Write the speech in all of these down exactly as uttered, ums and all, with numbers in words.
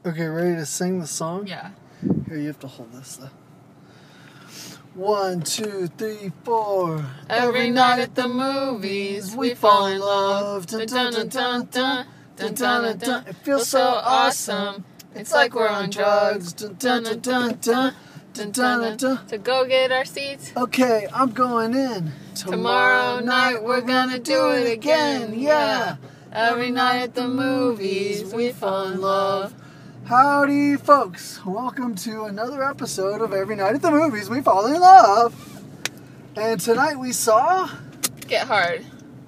Okay, ready to sing the song? Yeah. Here, you have to hold this though. One, two, three, four. Every night at the movies, we fall in love. Dun dun dun dun dun dun dun dun. It feels so awesome. It's like we're on drugs. Dun dun dun dun dun dun dun dun. To go get our seats. Okay, I'm going in. Tomorrow night we're gonna do it again. Yeah. Every night at the movies, we fall in love. Howdy, folks. Welcome to another episode of Every Night at the Movies, We Fall in Love. And tonight we saw... Get Hard.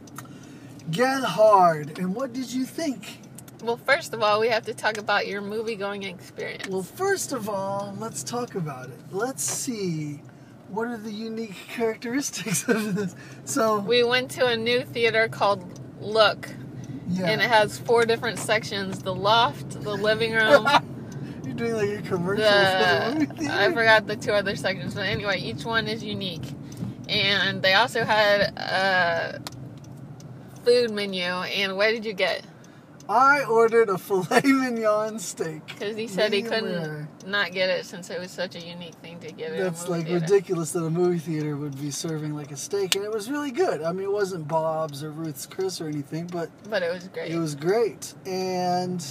Get Hard. And what did you think? Well, first of all, we have to talk about your movie-going experience. Well, first of all, let's talk about it. Let's see. What are the unique characteristics of this? So we went to a new theater called Look. Yeah. And it has four different sections: the loft, the living room. You're doing like a commercial the, for the movie theater. I forgot the two other sections, but anyway, each one is unique. And they also had a food menu. And what did you get? I ordered a filet mignon steak. Because he said he couldn't rare. not get it since it was such a unique thing to get. That's at a movie like theater. ridiculous that a movie theater would be serving like a steak, and it was really good. I mean, it wasn't Bob's or Ruth's Chris or anything, but But it was great. it was great. And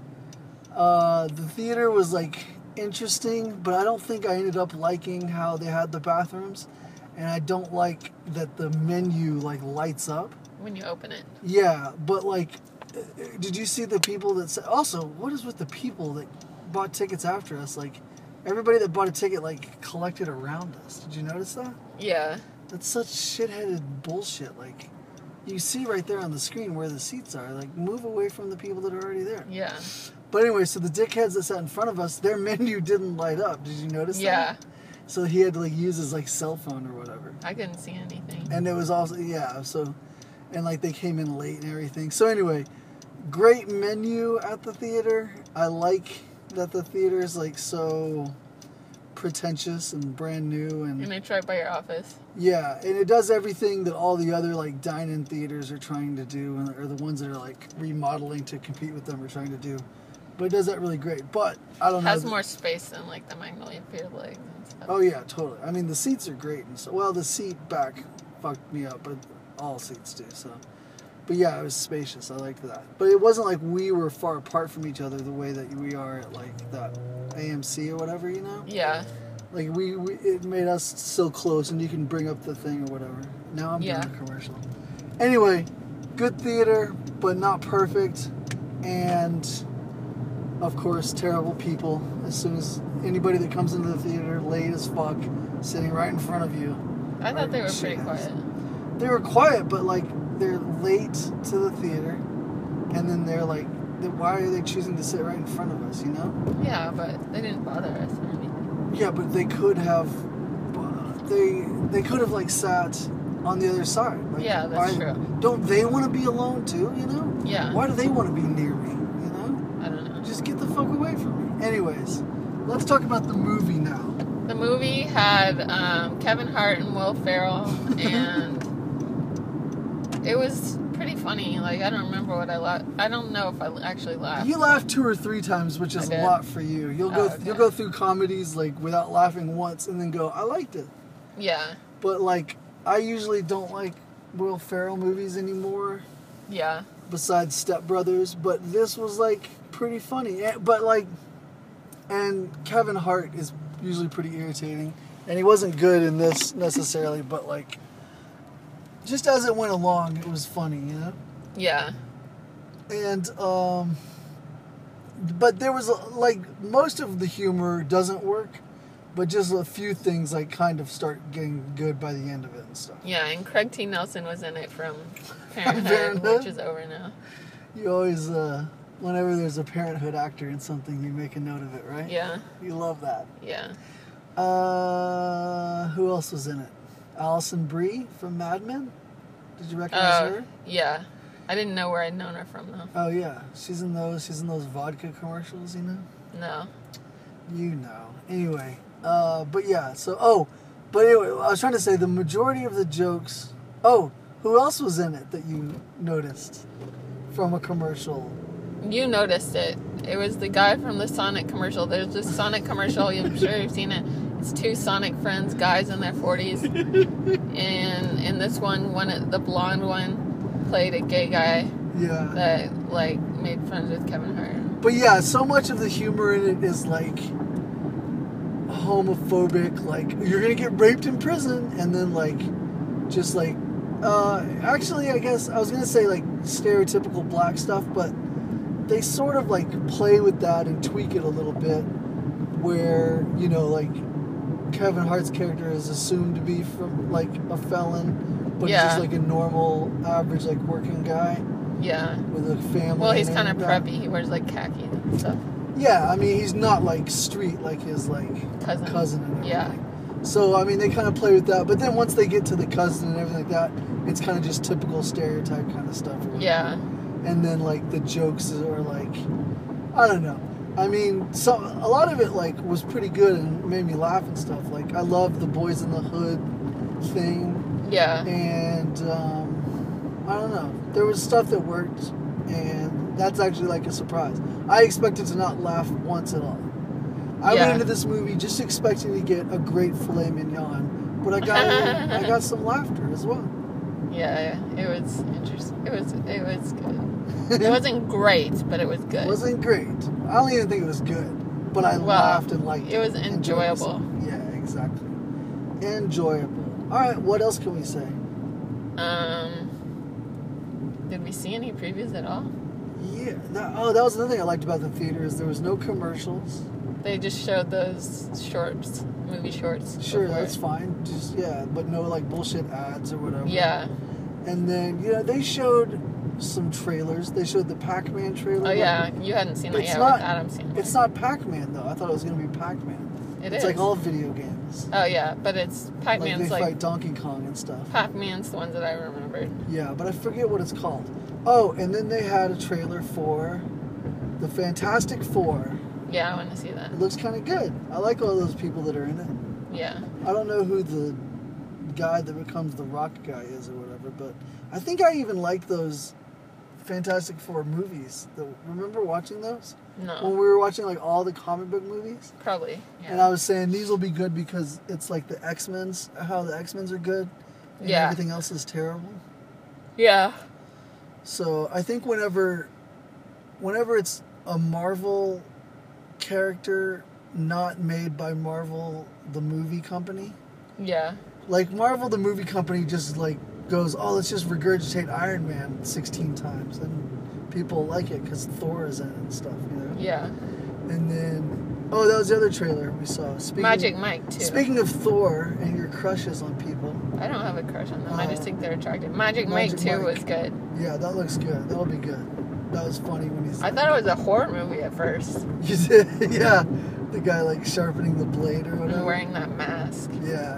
uh, the theater was like interesting, but I don't think I ended up liking how they had the bathrooms, and I don't like that the menu like lights up when you open it. Yeah, but like, did you see the people that said? Also, what is with the people that bought tickets after us? Like, everybody that bought a ticket like collected around us. Did you notice that? Yeah. That's such shitheaded bullshit. Like, you see right there on the screen where the seats are. Like, move away from the people that are already there. Yeah. But anyway, so the dickheads that sat in front of us, their menu didn't light up. Did you notice Yeah. that? So he had to like use his like cell phone or whatever. I couldn't see anything. And it was also yeah. So, and like they came in late and everything. So anyway. Great menu at the theater. I like that the theater is like so pretentious and brand new and, And it's right by your office. yeah, and it does everything that all the other like dine-in theaters are trying to do, or the ones that are like remodeling to compete with them are trying to do. But it does that really great. But I don't It know. has more space than like the Magnolia Pier legs and stuff. Oh yeah, totally. I mean the seats are great and so well the seat back fucked me up, but all seats do so. But yeah, it was spacious. I liked that. But it wasn't like we were far apart from each other the way that we are at like that A M C or whatever, you know? Yeah. Like we, we it made us so close, and you can bring up the thing or whatever. Now I'm Yeah. doing a commercial. Anyway, good theater, but not perfect. And of course, terrible people. As soon as anybody that comes into the theater late as fuck, sitting right in front of you. I thought they were Shit pretty house. quiet. They were quiet, but like they're late to the theater, and then they're like, why are they choosing to sit right in front of us? You know? Yeah, but they didn't bother us or anything. Yeah, but they could have. They they could have like sat on the other side. Like, Yeah, that's why, true. Don't they want to be alone too? You know? Yeah. Why do they want to be near me? You know? I don't know. Just get the fuck away from me. Anyways, let's talk about the movie now. The movie had um, Kevin Hart and Will Ferrell, and it was pretty funny. Like, I don't remember what I laughed. I don't know if I actually laughed. You laughed two or three times, which is I a did. lot for you. You'll go Oh, okay. you'll go through comedies like without laughing once, and then go, I liked it. Yeah. But like, I usually don't like Will Ferrell movies anymore. Yeah. Besides Step Brothers, but this was like pretty funny. Eh, But like, and Kevin Hart is usually pretty irritating, and he wasn't good in this necessarily, but like, just as it went along, it was funny, you know. Yeah. And um, but there was like most of the humor doesn't work, but just a few things like kind of start getting good by the end of it and stuff. Yeah, and Craig T. Nelson was in it from Parenthood, Parenthood? which is over now. You always, uh, whenever there's a Parenthood actor in something, you make a note of it, right? Yeah. You love that. Yeah. Uh, who else was in it? Alison Brie from Mad Men. Did you recognize Uh, her? yeah. I didn't know where I'd known her from, though. Oh yeah, she's in those. She's in those vodka commercials, you know. No. You know. Anyway, uh, but yeah. So oh, but anyway, I was trying to say the majority of the jokes. Oh, who else was in it that you noticed from a commercial? you noticed it. It was the guy from the Sonic commercial. There's this Sonic commercial. I'm sure you've seen it. It's two Sonic friends, guys in their forties. And in this one, one the blonde one played a gay guy. Yeah. That, like, made friends with Kevin Hart. But yeah, so much of the humor in it is, like, homophobic. Like, you're going to get raped in prison. And then, like, just, like, uh, actually, I guess I was going to say, like, stereotypical black stuff, but they sort of, like, play with that and tweak it a little bit. Where, you know, like, Kevin Hart's character is assumed to be from, like, a felon, but Yeah. he's just, like, a normal, average, like, working guy Yeah. with a family. Well, he's and kind of everything. preppy. He wears, like, khaki and stuff. Yeah, I mean, he's not, like, street like his, like, Cousin. cousin and everything. Yeah. So, I mean, they kind of play with that. But then once they get to the cousin and everything like that, it's kind of just typical stereotype kind of stuff. Or Yeah. And then, like, the jokes are, like, I don't know. I mean, so a lot of it, like, was pretty good and made me laugh and stuff. Like, I love the Boys in the Hood thing. Yeah. And, um, I don't know. There was stuff that worked, and that's actually, like, a surprise. I expected to not laugh once at all. I Yeah. went into this movie just expecting to get a great filet mignon, but I got I got some laughter as well. Yeah, it was interesting. It was it was good. It wasn't great, but it was good. It wasn't great. I don't even think it was good, but I Well, laughed and liked it. it was Enjoyed enjoyable. myself. Yeah, exactly. Enjoyable. All right, what else can we say? Um, did we see any previews at all? Yeah. That, oh, that was another thing I liked about the theater is there was no commercials. They just showed those shorts, movie shorts. Sure, before. that's fine. Just yeah, but no like bullshit ads or whatever. Yeah. And then you know they showed some trailers. They showed the Pac-Man trailer. Oh yeah, you hadn't seen that It's yet. not- with Adam seen it. It's not Pac-Man though. I thought it was gonna be Pac-Man. It it's is. like all video games. Oh yeah, but it's Like Pac-Man's they like, fight Donkey Kong and stuff. Pac-Man's the ones that I remembered. Yeah, but I forget what it's called. Oh, and then they had a trailer for the Fantastic Four. Yeah, I want to see that. It looks kind of good. I like all those people that are in it. Yeah. I don't know who the guy that becomes the Rock guy is or whatever, but I think I even like those Fantastic Four movies. The, remember watching those? When No. we were watching like all the comic book movies? Probably. And I Yeah. was saying these will be good because it's like the X-Men's, how the X-Men's are good and Yeah. everything else is terrible. Yeah. So I think whenever whenever it's a Marvel character not made by Marvel the movie company, Yeah. like Marvel the movie company just like goes, oh, let's just regurgitate Iron Man sixteen times, and people like it because Thor is in it and stuff, you know. Yeah. And then, oh, that was the other trailer we saw. Speaking, Magic Mike too. Speaking of Thor and your crushes on people, I don't have a crush on them. I just Oh. think they're attractive. Magic, Magic Mike too Mike. was good. yeah, that looks good. That'll be good. That was funny when he's. I thought it was a horror movie at first. You did, yeah. The guy like sharpening the blade or whatever. And wearing that mask. Yeah,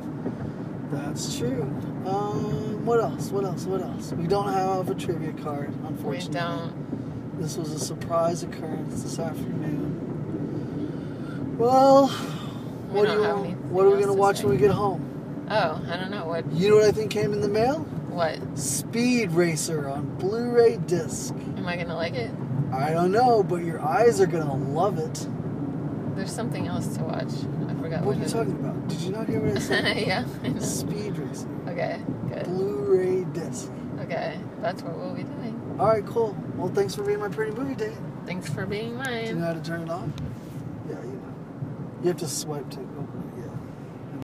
that's true. Um, what else? What else? What else? We don't have a trivia card, We unfortunately. don't. This was a surprise occurrence this afternoon. Well, We what don't do you? have want- anything What are we else gonna to watch say. when we get home? Oh, I don't know what. You know what I think came in the mail? What? Speed Racer on Blu-ray disc. Am I gonna like it? I don't know, but your eyes are gonna love it. There's something else to watch. I forgot What what are you it talking about? Did you not hear what I said? is. Yeah. I know. Speed Racer. Okay. Good. Blu-ray disc. Okay. That's what we'll be doing. All right, cool. Well, thanks for being my pretty movie date. Thanks for being Do you mine. know how to turn it on? Yeah, you know. You have to swipe to open